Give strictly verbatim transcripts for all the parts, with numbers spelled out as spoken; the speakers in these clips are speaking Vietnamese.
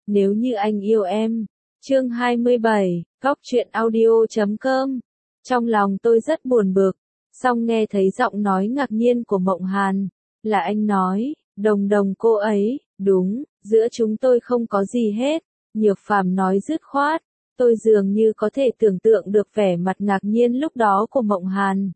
nếu như anh yêu em. Chương hai mươi bảy, Góc truyện audio chấm com. Trong lòng tôi rất buồn bực, song nghe thấy giọng nói ngạc nhiên của Mộng Hàn, là anh nói, Đồng Đồng cô ấy, đúng, giữa chúng tôi không có gì hết. Nhược Phàm nói dứt khoát, tôi dường như có thể tưởng tượng được vẻ mặt ngạc nhiên lúc đó của Mộng Hàn.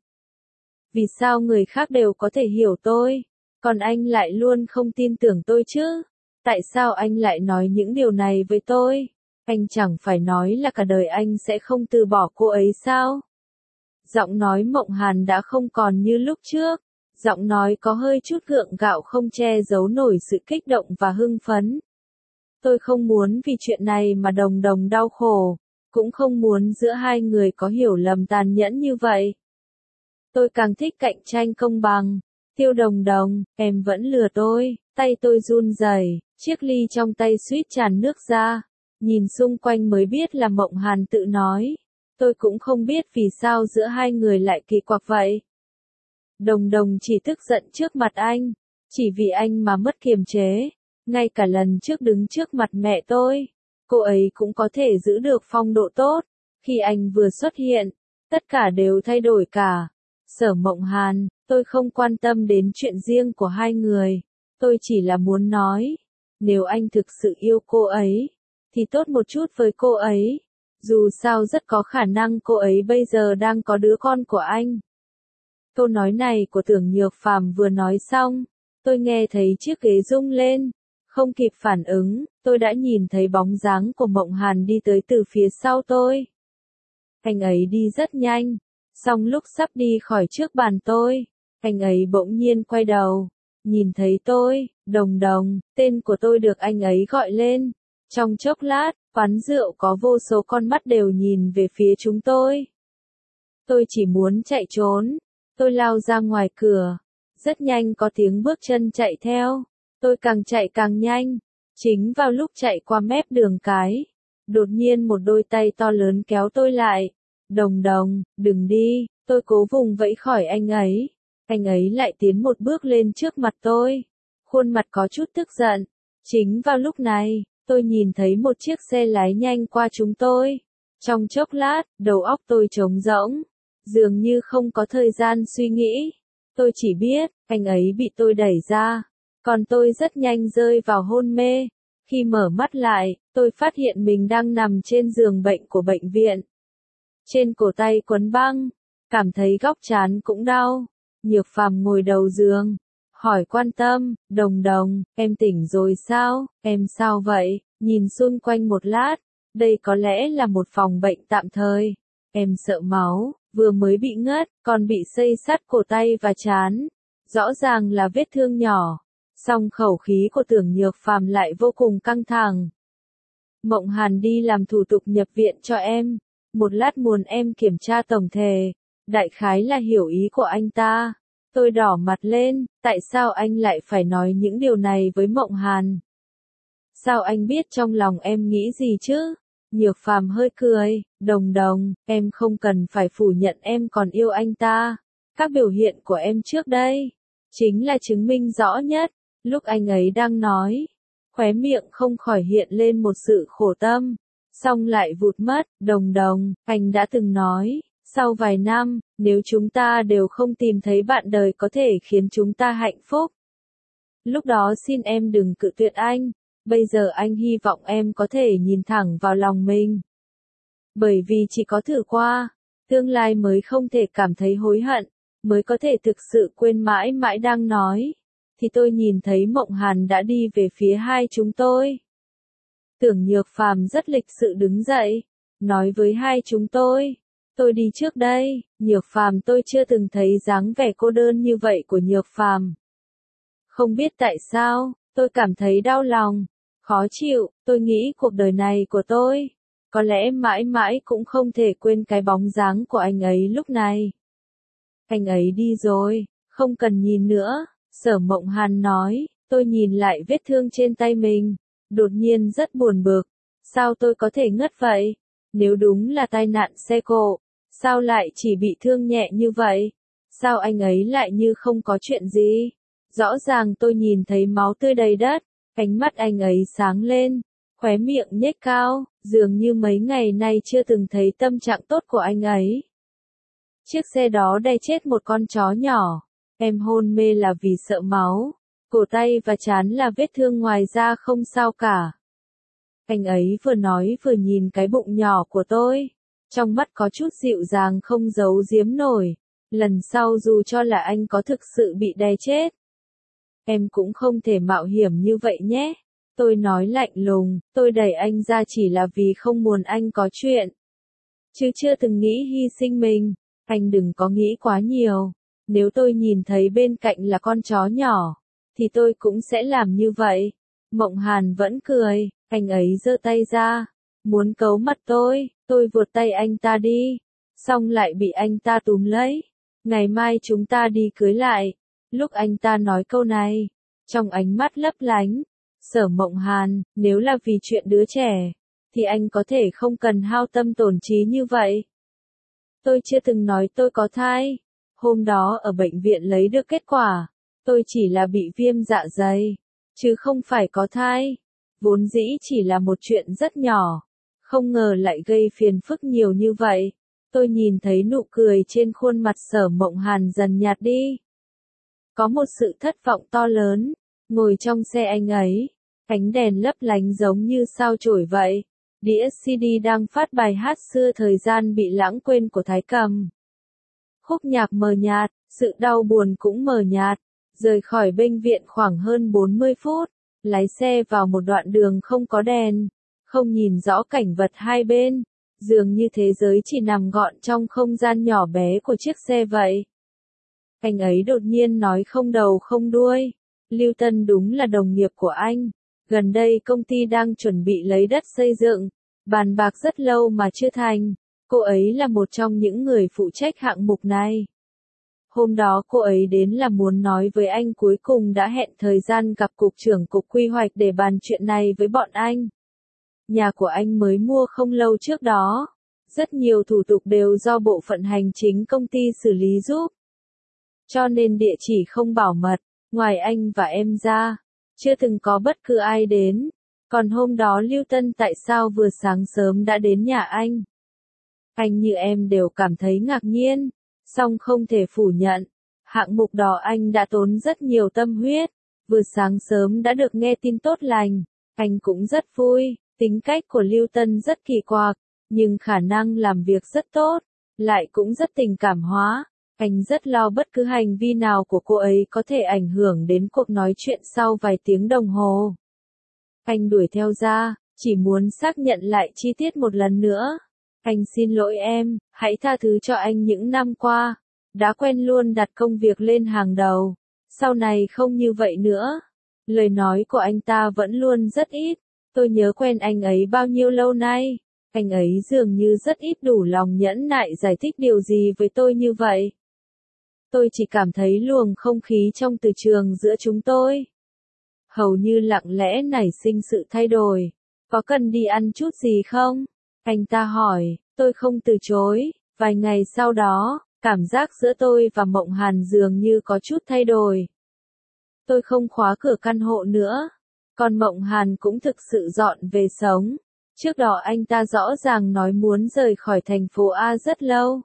Vì sao người khác đều có thể hiểu tôi, còn anh lại luôn không tin tưởng tôi chứ? Tại sao anh lại nói những điều này với tôi? Anh chẳng phải nói là cả đời anh sẽ không từ bỏ cô ấy sao? Giọng nói Mộng Hàn đã không còn như lúc trước, giọng nói có hơi chút gượng gạo không che giấu nổi sự kích động và hưng phấn. Tôi không muốn vì chuyện này mà Đồng Đồng đau khổ, cũng không muốn giữa hai người có hiểu lầm tàn nhẫn như vậy. Tôi càng thích cạnh tranh công bằng. Tiêu Đồng Đồng, em vẫn lừa tôi. Tay tôi run rẩy, chiếc ly trong tay suýt tràn nước ra. Nhìn xung quanh mới biết là Mộng Hàn tự nói. Tôi cũng không biết vì sao giữa hai người lại kỳ quặc vậy. Đồng Đồng chỉ tức giận trước mặt anh, chỉ vì anh mà mất kiềm chế. Ngay cả lần trước đứng trước mặt mẹ tôi, cô ấy cũng có thể giữ được phong độ tốt. Khi anh vừa xuất hiện, tất cả đều thay đổi cả. Sở Mộng Hàn, tôi không quan tâm đến chuyện riêng của hai người. Tôi chỉ là muốn nói, nếu anh thực sự yêu cô ấy, thì tốt một chút với cô ấy. Dù sao rất có khả năng cô ấy bây giờ đang có đứa con của anh. Câu nói này của Tưởng Nhược Phàm vừa nói xong, tôi nghe thấy chiếc ghế rung lên. Không kịp phản ứng, tôi đã nhìn thấy bóng dáng của Mộng Hàn đi tới từ phía sau tôi. Anh ấy đi rất nhanh, song lúc sắp đi khỏi trước bàn tôi, anh ấy bỗng nhiên quay đầu, nhìn thấy tôi, Đồng Đồng, tên của tôi được anh ấy gọi lên. Trong chốc lát, quán rượu có vô số con mắt đều nhìn về phía chúng tôi. Tôi chỉ muốn chạy trốn, tôi lao ra ngoài cửa, rất nhanh có tiếng bước chân chạy theo. Tôi càng chạy càng nhanh, chính vào lúc chạy qua mép đường cái, đột nhiên một đôi tay to lớn kéo tôi lại. Đồng Đồng, đừng đi, tôi cố vùng vẫy khỏi anh ấy. Anh ấy lại tiến một bước lên trước mặt tôi, khuôn mặt có chút tức giận. Chính vào lúc này, tôi nhìn thấy một chiếc xe lái nhanh qua chúng tôi. Trong chốc lát, đầu óc tôi trống rỗng, dường như không có thời gian suy nghĩ. Tôi chỉ biết, anh ấy bị tôi đẩy ra. Còn tôi rất nhanh rơi vào hôn mê. Khi mở mắt lại, tôi phát hiện mình đang nằm trên giường bệnh của bệnh viện. Trên cổ tay quấn băng, cảm thấy góc trán cũng đau. Nhược Phàm ngồi đầu giường, hỏi quan tâm, Đồng Đồng, em tỉnh rồi sao, em sao vậy? Nhìn xung quanh một lát, đây có lẽ là một phòng bệnh tạm thời. Em sợ máu, vừa mới bị ngất, còn bị xây sát cổ tay và trán. Rõ ràng là vết thương nhỏ. Song khẩu khí của Tưởng Nhược Phàm lại vô cùng căng thẳng. Mộng Hàn đi làm thủ tục nhập viện cho em, một lát muốn em kiểm tra tổng thể, đại khái là hiểu ý của anh ta. Tôi đỏ mặt lên, tại sao anh lại phải nói những điều này với Mộng Hàn? Sao anh biết trong lòng em nghĩ gì chứ? Nhược Phàm hơi cười, Đồng Đồng, em không cần phải phủ nhận em còn yêu anh ta. Các biểu hiện của em trước đây, chính là chứng minh rõ nhất. Lúc anh ấy đang nói, khóe miệng không khỏi hiện lên một sự khổ tâm, xong lại vụt mất. Đồng Đồng, anh đã từng nói, sau vài năm, nếu chúng ta đều không tìm thấy bạn đời có thể khiến chúng ta hạnh phúc, lúc đó xin em đừng cự tuyệt anh. Bây giờ anh hy vọng em có thể nhìn thẳng vào lòng mình. Bởi vì chỉ có thử qua, tương lai mới không thể cảm thấy hối hận, mới có thể thực sự quên mãi mãi đang nói. Thì tôi nhìn thấy Mộng Hàn đã đi về phía hai chúng tôi. Tưởng Nhược Phàm rất lịch sự đứng dậy, nói với hai chúng tôi, tôi đi trước đây. Nhược Phàm, tôi chưa từng thấy dáng vẻ cô đơn như vậy của Nhược Phàm. Không biết tại sao, tôi cảm thấy đau lòng, khó chịu. Tôi nghĩ cuộc đời này của tôi, có lẽ mãi mãi cũng không thể quên cái bóng dáng của anh ấy lúc này. Anh ấy đi rồi, không cần nhìn nữa. Sở Mộng Hàn nói, tôi nhìn lại vết thương trên tay mình, đột nhiên rất buồn bực. Sao tôi có thể ngất vậy? Nếu đúng là tai nạn xe cộ, sao lại chỉ bị thương nhẹ như vậy? Sao anh ấy lại như không có chuyện gì? Rõ ràng tôi nhìn thấy máu tươi đầy đất, ánh mắt anh ấy sáng lên, khóe miệng nhếch cao, dường như mấy ngày nay chưa từng thấy tâm trạng tốt của anh ấy. Chiếc xe đó đè chết một con chó nhỏ, em hôn mê là vì sợ máu, cổ tay và trán là vết thương ngoài ra không sao cả. Anh ấy vừa nói vừa nhìn cái bụng nhỏ của tôi, trong mắt có chút dịu dàng không giấu giếm nổi, lần sau dù cho là anh có thực sự bị đè chết, em cũng không thể mạo hiểm như vậy nhé. Tôi nói lạnh lùng, tôi đẩy anh ra chỉ là vì không muốn anh có chuyện, chứ chưa từng nghĩ hy sinh mình. Anh đừng có nghĩ quá nhiều, nếu tôi nhìn thấy bên cạnh là con chó nhỏ, thì tôi cũng sẽ làm như vậy. Mộng Hàn vẫn cười, anh ấy giơ tay ra, muốn cấu mặt tôi, tôi vuột tay anh ta đi, xong lại bị anh ta túm lấy. Ngày mai chúng ta đi cưới lại. Lúc anh ta nói câu này, trong ánh mắt lấp lánh, Sở Mộng Hàn, nếu là vì chuyện đứa trẻ, thì anh có thể không cần hao tâm tổn trí như vậy. Tôi chưa từng nói tôi có thai. Hôm đó ở bệnh viện lấy được kết quả, tôi chỉ là bị viêm dạ dày, chứ không phải có thai. Vốn dĩ chỉ là một chuyện rất nhỏ, không ngờ lại gây phiền phức nhiều như vậy. Tôi nhìn thấy nụ cười trên khuôn mặt Sở Mộng Hàn dần nhạt đi. Có một sự thất vọng to lớn, ngồi trong xe anh ấy, ánh đèn lấp lánh giống như sao chổi vậy. Đĩa xê đê đang phát bài hát xưa thời gian bị lãng quên của Thái Cầm. Khúc nhạc mờ nhạt, sự đau buồn cũng mờ nhạt. Rời khỏi bệnh viện khoảng hơn bốn mươi phút, lái xe vào một đoạn đường không có đèn, không nhìn rõ cảnh vật hai bên, dường như thế giới chỉ nằm gọn trong không gian nhỏ bé của chiếc xe vậy. Anh ấy đột nhiên nói không đầu không đuôi, Lưu Tân đúng là đồng nghiệp của anh. Gần đây công ty đang chuẩn bị lấy đất xây dựng, bàn bạc rất lâu mà chưa thành. Cô ấy là một trong những người phụ trách hạng mục này. Hôm đó cô ấy đến là muốn nói với anh cuối cùng đã hẹn thời gian gặp cục trưởng cục quy hoạch để bàn chuyện này với bọn anh. Nhà của anh mới mua không lâu trước đó. Rất nhiều thủ tục đều do bộ phận hành chính công ty xử lý giúp. Cho nên địa chỉ không bảo mật, ngoài anh và em ra, chưa từng có bất cứ ai đến. Còn hôm đó Lưu Tân tại sao vừa sáng sớm đã đến nhà anh? Anh như em đều cảm thấy ngạc nhiên, song không thể phủ nhận. Hạng mục đó anh đã tốn rất nhiều tâm huyết, vừa sáng sớm đã được nghe tin tốt lành. Anh cũng rất vui, tính cách của Lưu Tân rất kỳ quặc, nhưng khả năng làm việc rất tốt, lại cũng rất tình cảm hóa. Anh rất lo bất cứ hành vi nào của cô ấy có thể ảnh hưởng đến cuộc nói chuyện sau vài tiếng đồng hồ. Anh đuổi theo ra, chỉ muốn xác nhận lại chi tiết một lần nữa. Anh xin lỗi em, hãy tha thứ cho anh những năm qua, đã quen luôn đặt công việc lên hàng đầu, sau này không như vậy nữa. Lời nói của anh ta vẫn luôn rất ít, tôi nhớ quen anh ấy bao nhiêu lâu nay, anh ấy dường như rất ít đủ lòng nhẫn nại giải thích điều gì với tôi như vậy. Tôi chỉ cảm thấy luồng không khí trong từ trường giữa chúng tôi hầu như lặng lẽ nảy sinh sự thay đổi. Có cần đi ăn chút gì không? Anh ta hỏi, tôi không từ chối. Vài ngày sau đó, cảm giác giữa tôi và Mộng Hàn dường như có chút thay đổi. Tôi không khóa cửa căn hộ nữa. Còn Mộng Hàn cũng thực sự dọn về sống. Trước đó anh ta rõ ràng nói muốn rời khỏi thành phố A rất lâu.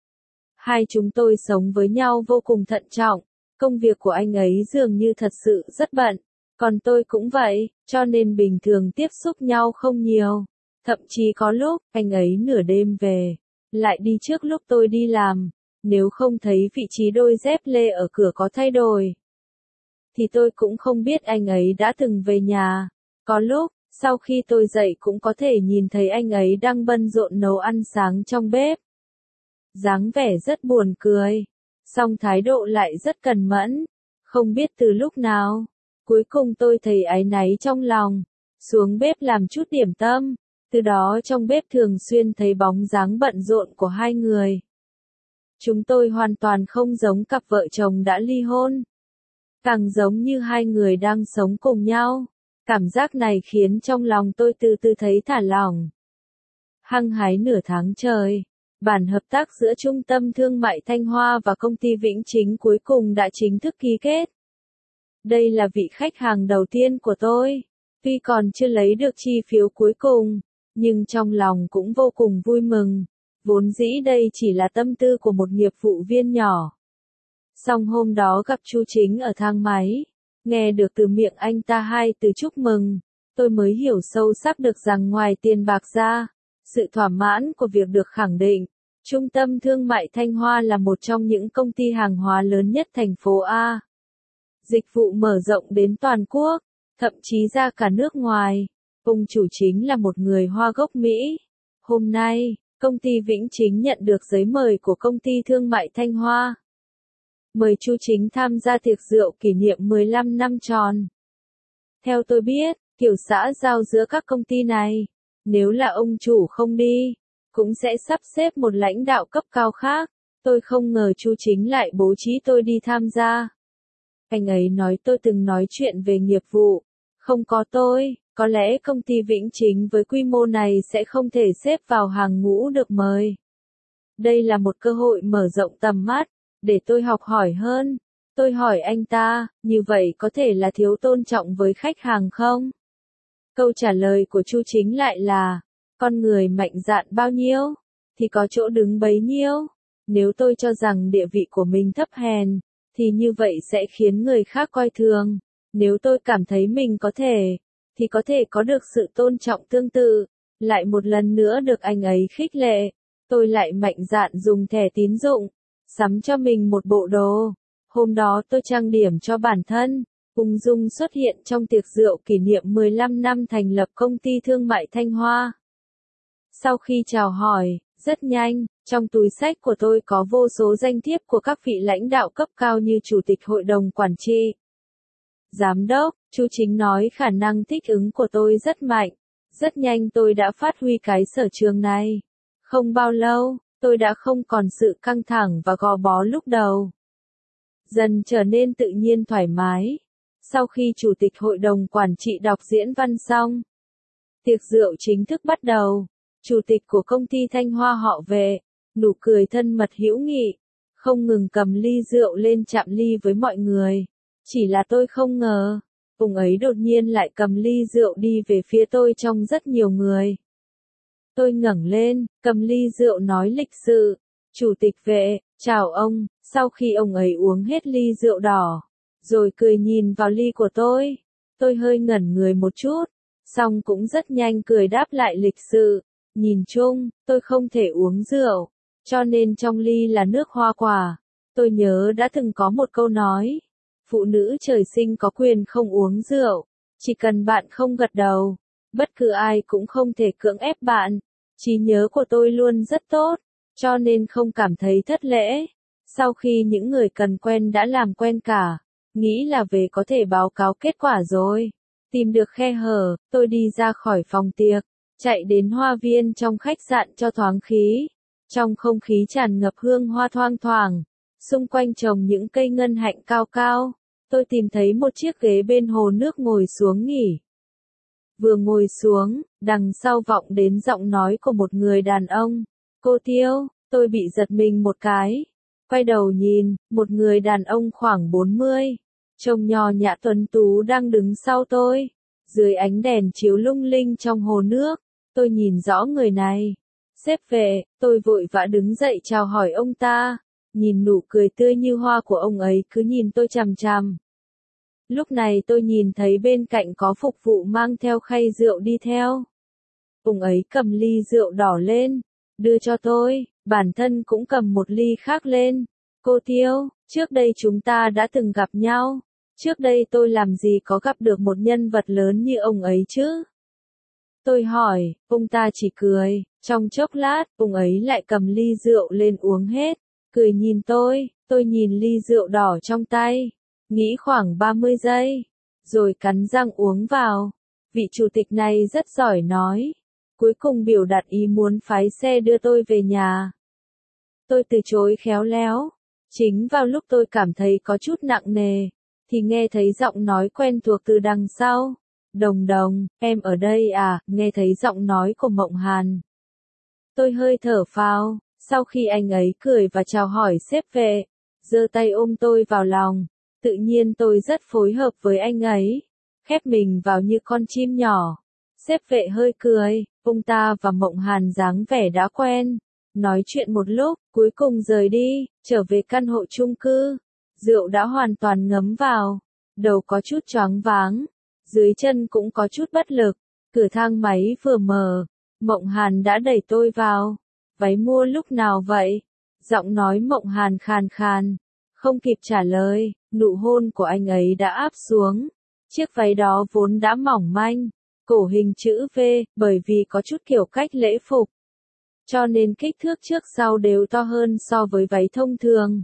Hai chúng tôi sống với nhau vô cùng thận trọng. Công việc của anh ấy dường như thật sự rất bận. Còn tôi cũng vậy, cho nên bình thường tiếp xúc nhau không nhiều. Thậm chí có lúc, anh ấy nửa đêm về, lại đi trước lúc tôi đi làm. Nếu không thấy vị trí đôi dép lê ở cửa có thay đổi, thì tôi cũng không biết anh ấy đã từng về nhà. Có lúc, sau khi tôi dậy cũng có thể nhìn thấy anh ấy đang bận rộn nấu ăn sáng trong bếp. Dáng vẻ rất buồn cười, song thái độ lại rất cẩn mẫn. Không biết từ lúc nào, cuối cùng tôi thấy áy náy trong lòng, xuống bếp làm chút điểm tâm. Từ đó trong bếp thường xuyên thấy bóng dáng bận rộn của hai người. Chúng tôi hoàn toàn không giống cặp vợ chồng đã ly hôn, càng giống như hai người đang sống cùng nhau. Cảm giác này khiến trong lòng tôi từ từ thấy thả lỏng. Hăng hái nửa tháng trời, bản hợp tác giữa Trung tâm Thương mại Thanh Hoa và công ty Vĩnh Chính cuối cùng đã chính thức ký kết. Đây là vị khách hàng đầu tiên của tôi. Tuy còn chưa lấy được chi phiếu cuối cùng, nhưng trong lòng cũng vô cùng vui mừng. Vốn dĩ đây chỉ là tâm tư của một nghiệp vụ viên nhỏ. Xong hôm đó gặp Chu Chính ở thang máy, nghe được từ miệng anh ta hai từ chúc mừng, tôi mới hiểu sâu sắc được rằng ngoài tiền bạc ra, sự thỏa mãn của việc được khẳng định, Trung tâm Thương mại Thanh Hoa là một trong những công ty hàng hóa lớn nhất thành phố A. Dịch vụ mở rộng đến toàn quốc, thậm chí ra cả nước ngoài. Ông chủ chính là một người Hoa gốc Mỹ. Hôm nay, công ty Vĩnh Chính nhận được giấy mời của công ty Thương mại Thanh Hoa. Mời Chu Chính tham gia tiệc rượu kỷ niệm mười lăm năm tròn. Theo tôi biết, kiểu xã giao giữa các công ty này, nếu là ông chủ không đi, cũng sẽ sắp xếp một lãnh đạo cấp cao khác. Tôi không ngờ Chu Chính lại bố trí tôi đi tham gia. Anh ấy nói tôi từng nói chuyện về nghiệp vụ. Không có tôi, có lẽ công ty Vĩnh Chính với quy mô này sẽ không thể xếp vào hàng ngũ được mời. Đây là một cơ hội mở rộng tầm mắt, để tôi học hỏi hơn. Tôi hỏi anh ta, như vậy có thể là thiếu tôn trọng với khách hàng không? Câu trả lời của Chu Chính lại là, con người mạnh dạn bao nhiêu, thì có chỗ đứng bấy nhiêu. Nếu tôi cho rằng địa vị của mình thấp hèn, thì như vậy sẽ khiến người khác coi thường. Nếu tôi cảm thấy mình có thể, thì có thể có được sự tôn trọng tương tự. Lại một lần nữa được anh ấy khích lệ, tôi lại mạnh dạn dùng thẻ tín dụng, sắm cho mình một bộ đồ. Hôm đó tôi trang điểm cho bản thân, ung dung xuất hiện trong tiệc rượu kỷ niệm mười lăm năm thành lập công ty thương mại Thanh Hoa. Sau khi chào hỏi, rất nhanh, trong túi xách của tôi có vô số danh thiếp của các vị lãnh đạo cấp cao như Chủ tịch Hội đồng Quản trị, Giám đốc. Chu Chính nói khả năng thích ứng của tôi rất mạnh. Rất nhanh tôi đã phát huy cái sở trường này. Không bao lâu, tôi đã không còn sự căng thẳng và gò bó lúc đầu. Dần trở nên tự nhiên thoải mái. Sau khi Chủ tịch Hội đồng Quản trị đọc diễn văn xong, tiệc rượu chính thức bắt đầu. Chủ tịch của công ty Thanh Hoa họ Vệ, nụ cười thân mật hữu nghị, không ngừng cầm ly rượu lên chạm ly với mọi người. Chỉ là tôi không ngờ, ông ấy đột nhiên lại cầm ly rượu đi về phía tôi trong rất nhiều người. Tôi ngẩng lên, cầm ly rượu nói lịch sự, Chủ tịch Vệ, chào ông. Sau khi ông ấy uống hết ly rượu đỏ, rồi cười nhìn vào ly của tôi, tôi hơi ngẩn người một chút, xong cũng rất nhanh cười đáp lại lịch sự. Nhìn chung, tôi không thể uống rượu, cho nên trong ly là nước hoa quả. Tôi nhớ đã từng có một câu nói, phụ nữ trời sinh có quyền không uống rượu, chỉ cần bạn không gật đầu, bất cứ ai cũng không thể cưỡng ép bạn. Trí nhớ của tôi luôn rất tốt, cho nên không cảm thấy thất lễ. Sau khi những người cần quen đã làm quen cả, nghĩ là về có thể báo cáo kết quả rồi. Tìm được khe hở, tôi đi ra khỏi phòng tiệc, chạy đến hoa viên trong khách sạn cho thoáng khí. Trong không khí tràn ngập hương hoa thoang thoảng, xung quanh trồng những cây ngân hạnh cao cao. Tôi tìm thấy một chiếc ghế bên hồ nước ngồi xuống nghỉ. Vừa ngồi xuống, đằng sau vọng đến giọng nói của một người đàn ông. Cô Tiêu, tôi bị giật mình một cái. Quay đầu nhìn, một người đàn ông khoảng bốn mươi, trông nho nhã tuấn tú đang đứng sau tôi. Dưới ánh đèn chiếu lung linh trong hồ nước, tôi nhìn rõ người này. Sếp Vệ, tôi vội vã đứng dậy chào hỏi ông ta. Nhìn nụ cười tươi như hoa của ông ấy cứ nhìn tôi chằm chằm. Lúc này tôi nhìn thấy bên cạnh có phục vụ mang theo khay rượu đi theo. Ông ấy cầm ly rượu đỏ lên, đưa cho tôi, bản thân cũng cầm một ly khác lên. Cô Tiêu, trước đây chúng ta đã từng gặp nhau. Trước đây tôi làm gì có gặp được một nhân vật lớn như ông ấy chứ? Tôi hỏi, ông ta chỉ cười. Trong chốc lát, ông ấy lại cầm ly rượu lên uống hết. Cười nhìn tôi, tôi nhìn ly rượu đỏ trong tay. Nghĩ khoảng ba mươi giây, rồi cắn răng uống vào. Vị chủ tịch này rất giỏi nói. Cuối cùng biểu đạt ý muốn phái xe đưa tôi về nhà. Tôi từ chối khéo léo. Chính vào lúc tôi cảm thấy có chút nặng nề, thì nghe thấy giọng nói quen thuộc từ đằng sau. Đồng Đồng, em ở đây à? Nghe thấy giọng nói của Mộng Hàn. Tôi hơi thở phào, sau khi anh ấy cười và chào hỏi sếp Vệ, giơ tay ôm tôi vào lòng. Tự nhiên tôi rất phối hợp với anh ấy. khép mình vào như con chim nhỏ. Xếp vệ hơi cười, ông ta và Mộng Hàn dáng vẻ đã quen. Nói chuyện một lúc, cuối cùng rời đi, trở về căn hộ chung cư. Rượu đã hoàn toàn ngấm vào, đầu có chút choáng váng, dưới chân cũng có chút bất lực. Cửa thang máy vừa mở, Mộng Hàn đã đẩy tôi vào. Váy mua lúc nào vậy? Giọng nói Mộng Hàn khàn khàn. Không kịp trả lời, nụ hôn của anh ấy đã áp xuống. Chiếc váy đó vốn đã mỏng manh, cổ hình chữ V, bởi vì có chút kiểu cách lễ phục, cho nên kích thước trước sau đều to hơn so với váy thông thường.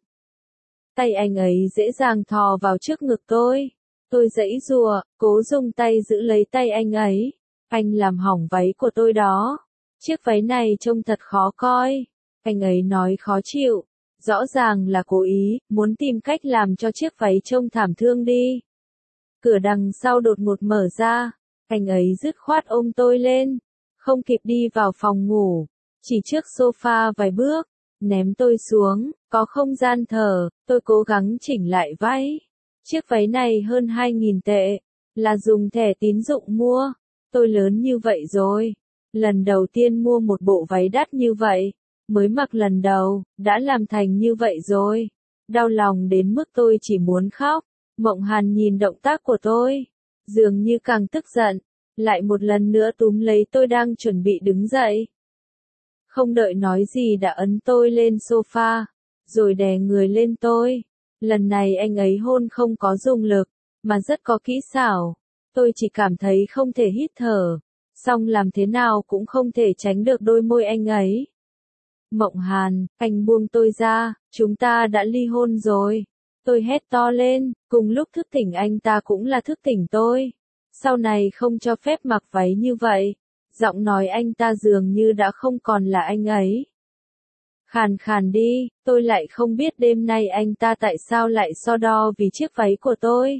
Tay anh ấy dễ dàng thò vào trước ngực tôi. Tôi giãy giụa, cố dùng tay giữ lấy tay anh ấy. Anh làm hỏng váy của tôi đó. Chiếc váy này trông thật khó coi. Anh ấy nói khó chịu. Rõ ràng là cố ý, muốn tìm cách làm cho chiếc váy trông thảm thương đi. Cửa đằng sau đột ngột mở ra. Anh ấy dứt khoát ôm tôi lên. Không kịp đi vào phòng ngủ. Chỉ trước sofa vài bước. Ném tôi xuống, có không gian thở. Tôi cố gắng chỉnh lại váy. Chiếc váy này hơn hai nghìn tệ. Là dùng thẻ tín dụng mua. Tôi lớn như vậy rồi. Lần đầu tiên mua một bộ váy đắt như vậy. Mới mặc lần đầu, đã làm thành như vậy rồi. Đau lòng đến mức tôi chỉ muốn khóc. Mộng Hàn nhìn động tác của tôi. Dường như càng tức giận. Lại một lần nữa túm lấy tôi đang chuẩn bị đứng dậy. Không đợi nói gì đã ấn tôi lên sofa. Rồi đè người lên tôi. Lần này anh ấy hôn không có dùng lực. Mà rất có kỹ xảo. Tôi chỉ cảm thấy không thể hít thở. Xong làm thế nào cũng không thể tránh được đôi môi anh ấy. Mộng Hàn, anh buông tôi ra, chúng ta đã ly hôn rồi. Tôi hét to lên, cùng lúc thức tỉnh anh ta cũng là thức tỉnh tôi. Sau này không cho phép mặc váy như vậy. Giọng nói anh ta dường như đã không còn là anh ấy. Khàn khàn đi, tôi lại không biết đêm nay anh ta tại sao lại so đo vì chiếc váy của tôi.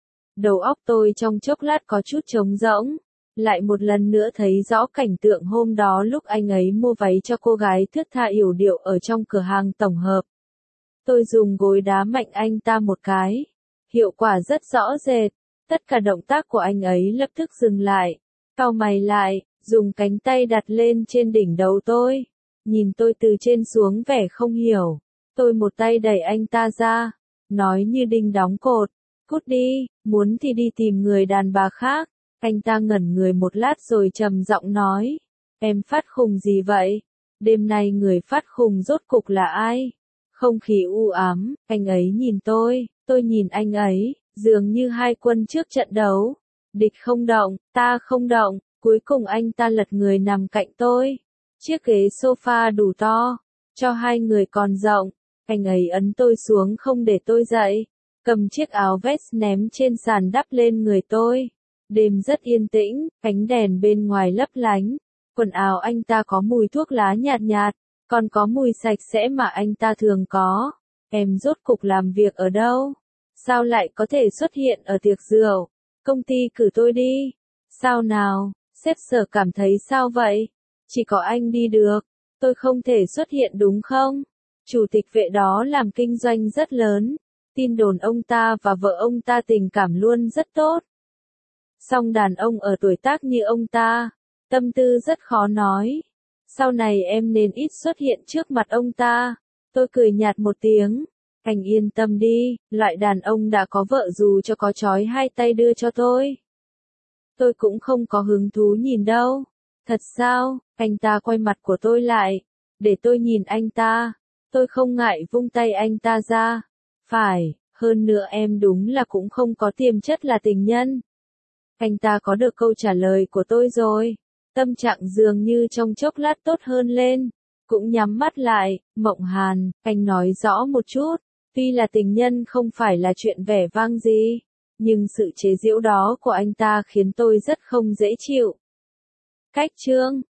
Đầu óc tôi trong chốc lát có chút trống rỗng. Lại một lần nữa thấy rõ cảnh tượng hôm đó lúc anh ấy mua váy cho cô gái thướt tha yểu điệu ở trong cửa hàng tổng hợp. Tôi dùng gối đá mạnh anh ta một cái. Hiệu quả rất rõ rệt. Tất cả động tác của anh ấy lập tức dừng lại. Cau mày lại, dùng cánh tay đặt lên trên đỉnh đầu tôi. Nhìn tôi từ trên xuống vẻ không hiểu. Tôi một tay đẩy anh ta ra. Nói như đinh đóng cột. Cút đi, muốn thì đi tìm người đàn bà khác. Anh ta ngẩn người một lát rồi trầm giọng nói. Em phát khùng gì vậy? Đêm nay người phát khùng rốt cục là ai? Không khí u ám, anh ấy nhìn tôi, tôi nhìn anh ấy, dường như hai quân trước trận đấu. Địch không động, ta không động, cuối cùng anh ta lật người nằm cạnh tôi. Chiếc ghế sofa đủ to, cho hai người còn rộng. Anh ấy ấn tôi xuống không để tôi dậy. Cầm chiếc áo vest ném trên sàn đắp lên người tôi. Đêm rất yên tĩnh, ánh đèn bên ngoài lấp lánh. Quần áo anh ta có mùi thuốc lá nhạt nhạt, còn có mùi sạch sẽ mà anh ta thường có. Em rốt cục làm việc ở đâu? Sao lại có thể xuất hiện ở tiệc rượu? Công ty cử tôi đi. Sao nào? Sếp Sở cảm thấy sao vậy? Chỉ có anh đi được. Tôi không thể xuất hiện đúng không? Chủ tịch vệ đó làm kinh doanh rất lớn. Tin đồn ông ta và vợ ông ta tình cảm luôn rất tốt. Song đàn ông ở tuổi tác như ông ta, tâm tư rất khó nói. Sau này em nên ít xuất hiện trước mặt ông ta. Tôi cười nhạt một tiếng. Anh yên tâm đi, loại đàn ông đã có vợ dù cho có trói hai tay đưa cho tôi. Tôi cũng không có hứng thú nhìn đâu. Thật sao? Anh ta quay mặt của tôi lại. Để tôi nhìn anh ta. Tôi không ngại vung tay anh ta ra. Phải, hơn nữa em đúng là cũng không có tiềm chất là tình nhân. Anh ta có được câu trả lời của tôi rồi. Tâm trạng dường như trong chốc lát tốt hơn lên. Cũng nhắm mắt lại. Mộng Hàn, anh nói rõ một chút. Tuy là tình nhân không phải là chuyện vẻ vang gì. Nhưng sự chế giễu đó của anh ta khiến tôi rất không dễ chịu. Cách chương